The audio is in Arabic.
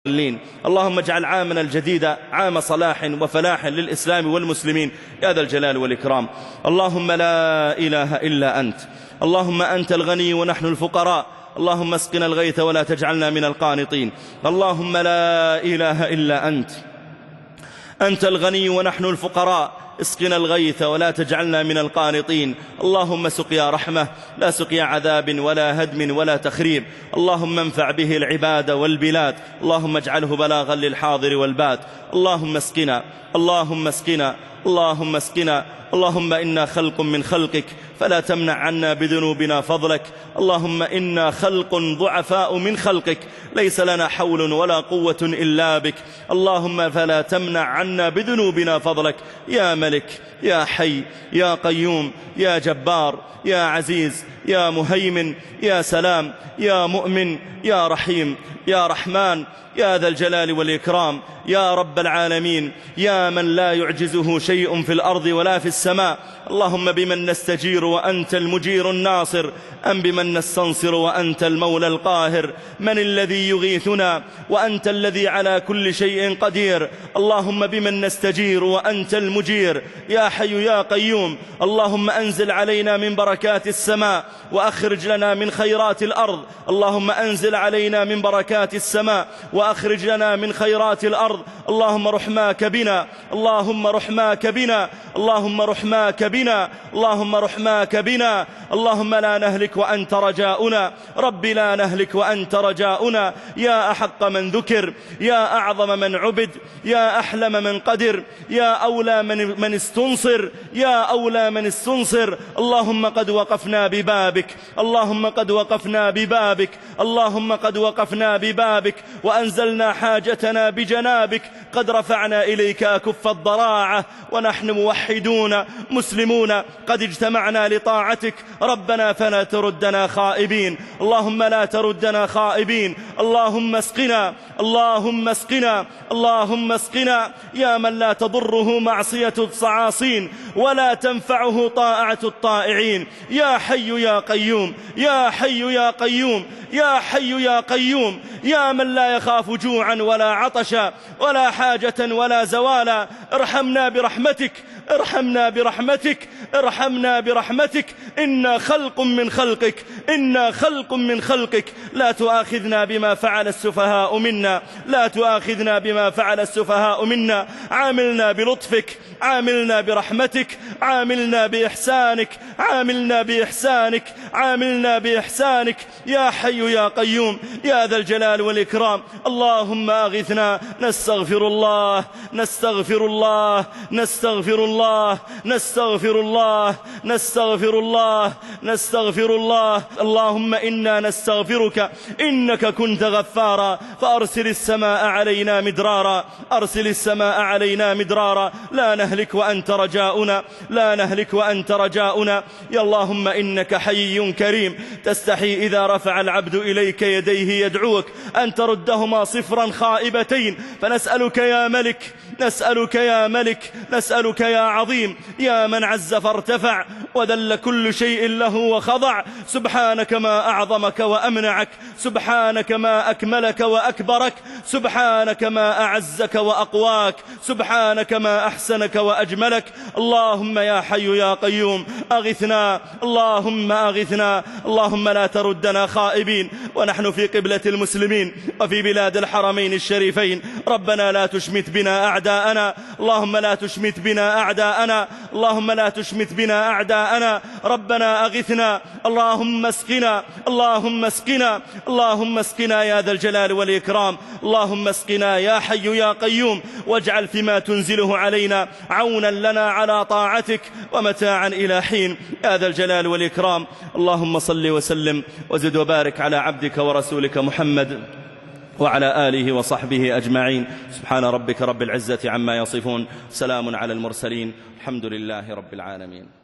اللهم اجعل عامنا الجديد عام صلاح وفلاح للإسلام والمسلمين يا ذا الجلال والإكرام. اللهم لا إله إلا أنت، اللهم أنت الغني ونحن الفقراء، اللهم اسقنا الغيث ولا تجعلنا من القانطين. اللهم لا إله إلا أنت، أنت الغني ونحن الفقراء، اسقنا الغيث ولا تجعلنا من القانطين. اللهم سقيا رحمة لا سقيا عذاب ولا هدم ولا تخريب. اللهم انفع به العباد والبلاد، اللهم اجعله بلاغا للحاضر والباد. اللهم اسقنا، اللهم اسقنا، اللهم اسقنا. اللهم إنا خلق من خلقك فلا تمنع عنا بذنوبنا فضلك. اللهم إنا خلق ضعفاء من خلقك ليس لنا حول ولا قوة إلا بك. اللهم فلا تمنع عنا بذنوبنا فضلك. يا ملك، يا حي، يا قيوم، يا جبار، يا عزيز، يا مهيمن، يا سلام، يا مؤمن، يا رحيم، يا رحمن، يا ذا الجلال والإكرام، يا رب العالمين، يا من لا يعجزه شيء في الأرض ولا في السماء. اللهم بمن نستجير وأنت المجير الناصر، أم بمن نستنصر وأنت المولى القاهر؟ من الذي يغيثنا وأنت الذي على كل شيء قدير؟ اللهم بمن نستجير وأنت المجير، يا حي يا قيوم. اللهم أنزل علينا من بركات السماء وأخرج لنا من خيرات الأرض. اللهم أنزل علينا من بركات السماء وأخرج لنا من خيرات الأرض. اللهم رحماك بنا، اللهم رحماك بنا، اللهم رحماك بنا، اللهم رحماك بنا. اللهم لا نهلك وأنت رجاؤنا، رب لا نهلك وأنت رجاؤنا. يا أحق من ذكر، يا أعظم من عبد، يا أحلم من قدر، يا أولى من استنصر، يا أولى من استنصر. اللهم قد وقفنا ببابك، اللهم قد وقفنا ببابك، اللهم قد وقفنا ببابك وأنزلنا حاجتنا بجنابك. قد رفعنا إليك أكف الضراعة ونحن موحدون مسلمون، قد اجتمعنا لطاعتك. ربنا فلا تردنا خائبين، اللهم لا تردنا خائبين. اللهم اسقنا، اللهم اسقنا، اللهم اسقنا. يا من لا تضره معصية الصعاصين ولا تنفعه طاعة الطائعين. يا حي يا قيوم، يا حي يا قيوم، يا حي يا قيوم. يا من لا يخاف جوعا ولا عطشا ولا حاجة ولا زوالا. ارحمنا برحمتك، ارحمنا برحمتك، ارحمنا برحمتك. إنا خلق من خلقك، إنا خلق من خلقك. لا تؤاخذنا بما فعل السفهاء منا، لا تؤاخذنا بما فعل السفهاء منا. عاملنا بلطفك، عاملنا برحمتك، عاملنا بإحسانك، عاملنا بإحسانك، عاملنا بإحسانك. يا حي يا قيوم، يا ذا الجلال والإكرام. اللهم أغثنا. نستغفر الله، نستغفر الله، نستغفر الله، نستغفر الله، نستغفر الله، نستغفر الله. اللهم إنا نستغفرك، إنك كنت غفارا، فأرسل السماء علينا مدرارا، أرسل السماء علينا مدرارا. لا نهلك وأنت رجاؤنا، لا نهلك وأنت رجاؤنا. يا اللهم إنك حي كريم، تستحي إذا رفع العبد إليك يديه يدعوك أن تردهما صفرا خائبتين. فنسألك يا ملك، نسألك يا ملك، نسألك يا عظيم، يا من عز فارتفع وذل كل شيء له وخضع. سبحانك ما أعظمك وأمنعك، سبحانك ما أكملك وأكبرك، سبحانك ما أعزك وأقواك، سبحانك ما أحسنك وأجملك. اللهم يا حي يا قيوم أغثنا، اللهم أغثنا. اللهم لا تردنا خائبين ونحن في قبلة المسلمين وفي بلاد الحرمين الشريفين. ربنا لا تشمت بنا أعداءنا، اللهم لا تشمت بنا أعداءنا، اللهم لا تشمت بنا أعداءنا. ربنا أغثنا، اللهم اسقنا، اللهم اسقنا، اللهم اسقنا يا ذا الجلال والإكرام. اللهم اسقنا يا حي يا قيوم، واجعل فيما تنزله علينا عونا لنا على طاعتك ومتاعا إلى حين يا ذا الجلال والإكرام. اللهم صل وسلم وزد وبارك على عبدك ورسولك محمد وعلى آله وصحبه أجمعين. سبحان ربك رب العزة عما يصفون، سلام على المرسلين، الحمد لله رب العالمين.